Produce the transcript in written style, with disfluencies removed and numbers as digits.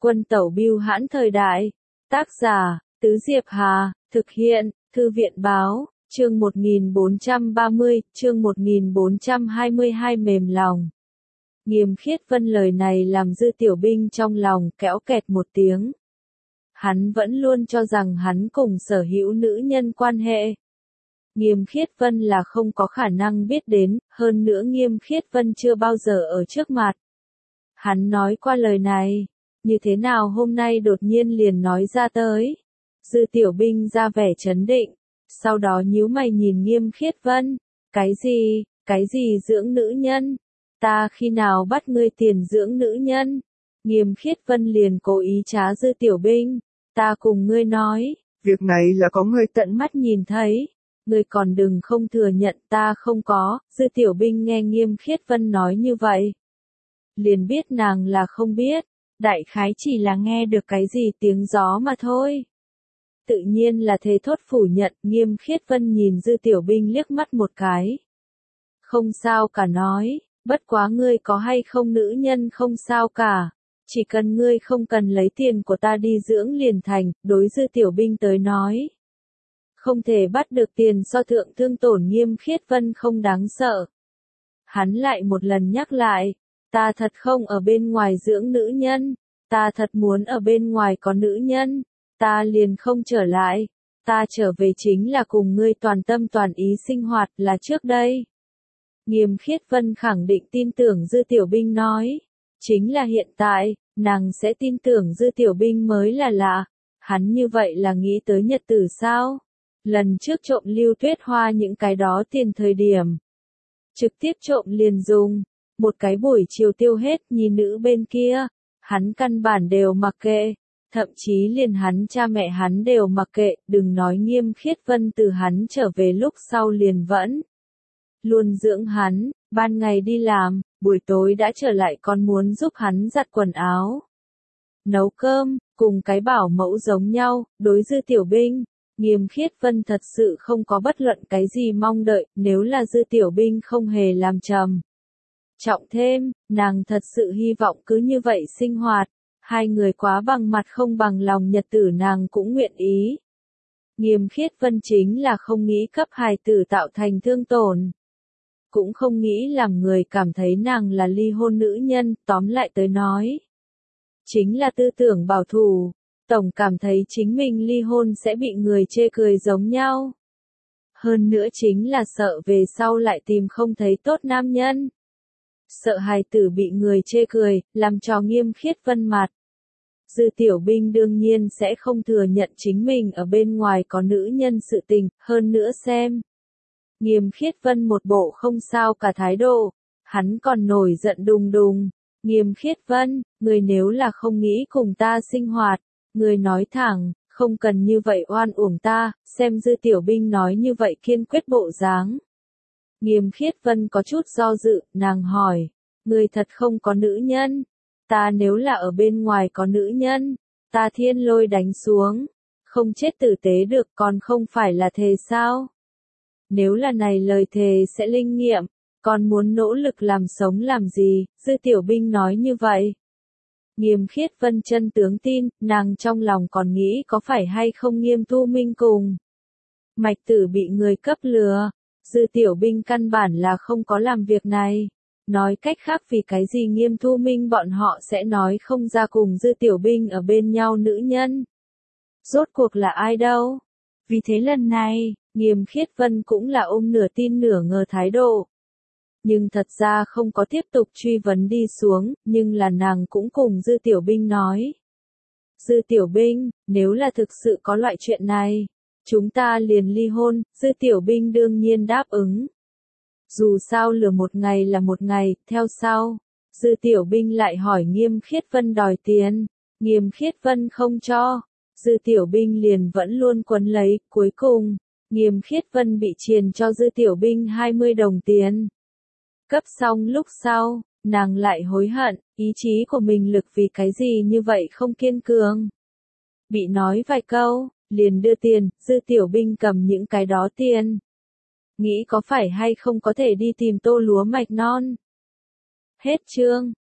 Quân tẩu bưu hãn thời đại. Tác giả, Tứ Diệp Hà, thực hiện, Thư viện báo, chương 1430, chương 1422 mềm lòng. Nghiêm Khiết Vân lời này làm Dư Tiểu Binh trong lòng kéo kẹt một tiếng. Hắn vẫn luôn cho rằng hắn cùng sở hữu nữ nhân quan hệ. Nghiêm Khiết Vân là không có khả năng biết đến, hơn nữa Nghiêm Khiết Vân chưa bao giờ ở trước mặt. Hắn nói qua lời này, như thế nào hôm nay đột nhiên liền nói ra tới. Dư Tiểu Binh ra vẻ chấn định, sau đó nhíu mày nhìn Nghiêm Khiết Vân, cái gì dưỡng nữ nhân? Ta khi nào bắt ngươi tiền dưỡng nữ nhân? Nghiêm Khiết Vân liền cố ý trá Dư Tiểu Binh, ta cùng ngươi nói, việc này là có người tận mắt nhìn thấy, ngươi còn đừng không thừa nhận ta không có. Dư Tiểu Binh nghe Nghiêm Khiết Vân nói như vậy, liền biết nàng là không biết, đại khái chỉ là nghe được cái gì tiếng gió mà thôi. Tự nhiên là thề thốt phủ nhận. Nghiêm Khiết Vân nhìn Dư Tiểu Binh liếc mắt một cái. Không sao cả nói, bất quá ngươi có hay không nữ nhân không sao cả, chỉ cần ngươi không cần lấy tiền của ta đi dưỡng liền thành. Đối Dư Tiểu Binh tới nói, không thể bắt được tiền so thượng thương tổn Nghiêm Khiết Vân không đáng sợ. Hắn lại một lần nhắc lại, ta thật không ở bên ngoài dưỡng nữ nhân, ta thật muốn ở bên ngoài có nữ nhân, ta liền không trở lại, ta trở về chính là cùng ngươi toàn tâm toàn ý sinh hoạt là trước đây. Nghiêm Khiết Vân khẳng định tin tưởng Dư Tiểu Binh nói, chính là hiện tại, nàng sẽ tin tưởng Dư Tiểu Binh mới là lạ. Hắn như vậy là nghĩ tới nhật tử sao? Lần trước trộm Lưu Tuyết Hoa những cái đó tiền thời điểm, trực tiếp trộm liền dùng, một cái buổi chiều tiêu hết. Nhi nữ bên kia, hắn căn bản đều mặc kệ, thậm chí liền hắn cha mẹ hắn đều mặc kệ. Đừng nói Nghiêm Khiết Vân từ hắn trở về lúc sau liền vẫn luôn dưỡng hắn, ban ngày đi làm, buổi tối đã trở lại còn muốn giúp hắn giặt quần áo, nấu cơm, cùng cái bảo mẫu giống nhau. Đối Dư Tiểu Binh, Nghiêm Khiết Vân thật sự không có bất luận cái gì mong đợi. Nếu là Dư Tiểu Binh không hề làm trầm trọng thêm, nàng thật sự hy vọng cứ như vậy sinh hoạt, hai người quá bằng mặt không bằng lòng nhật tử nàng cũng nguyện ý. Nghiêm Khiết Vân chính là không nghĩ cấp hài tử tạo thành thương tổn, cũng không nghĩ làm người cảm thấy nàng là ly hôn nữ nhân. Tóm lại tới nói, chính là tư tưởng bảo thủ, tổng cảm thấy chính mình ly hôn sẽ bị người chê cười giống nhau. Hơn nữa chính là sợ về sau lại tìm không thấy tốt nam nhân, sợ hài tử bị người chê cười, làm cho Nghiêm Khiết Vân mặt. Dư Tiểu Binh đương nhiên sẽ không thừa nhận chính mình ở bên ngoài có nữ nhân sự tình. Hơn nữa xem Nghiêm Khiết Vân một bộ không sao cả thái độ, hắn còn nổi giận đùng đùng. Nghiêm Khiết Vân, người nếu là không nghĩ cùng ta sinh hoạt, người nói thẳng, không cần như vậy oan uổng ta. Xem Dư Tiểu Binh nói như vậy kiên quyết bộ dáng, Nghiêm Khiết Vân có chút do dự. Nàng hỏi, người thật không có nữ nhân? Ta nếu là ở bên ngoài có nữ nhân, ta thiên lôi đánh xuống, không chết tử tế được, còn không phải là thề sao? Nếu là này lời thề sẽ linh nghiệm, còn muốn nỗ lực làm sống làm gì? Dư Tiểu Binh nói như vậy, Nghiêm Khiết Vân chân tướng tin. Nàng trong lòng còn nghĩ có phải hay không Nghiêm Thu Minh cùng Mạch Tử bị người cấp lừa. Dư Tiểu Binh căn bản là không có làm việc này. Nói cách khác, vì cái gì Nghiêm Thu Minh bọn họ sẽ nói không ra cùng Dư Tiểu Binh ở bên nhau nữ nhân? Rốt cuộc là ai đâu? Vì thế lần này, Nghiêm Khiết Vân cũng là ôm nửa tin nửa ngờ thái độ. Nhưng thật ra không có tiếp tục truy vấn đi xuống, nhưng là nàng cũng cùng Dư Tiểu Binh nói. Dư Tiểu Binh, nếu là thực sự có loại chuyện này, chúng ta liền ly hôn. Dư Tiểu Binh đương nhiên đáp ứng. Dù sao lừa một ngày là một ngày. Theo sau, Dư Tiểu Binh lại hỏi Nghiêm Khiết Vân đòi tiền. Nghiêm Khiết Vân không cho. Dư Tiểu Binh liền vẫn luôn quấn lấy. Cuối cùng, Nghiêm Khiết Vân bị triền cho Dư Tiểu Binh 20 đồng tiền. Cấp xong lúc sau, nàng lại hối hận, ý chí của mình lực vì cái gì như vậy không kiên cường. Bị nói vài câu, liền đưa tiền. Dư Tiểu Binh cầm những cái đó tiền, nghĩ có phải hay không có thể đi tìm Tô Lúa Mạch Non. Hết chương.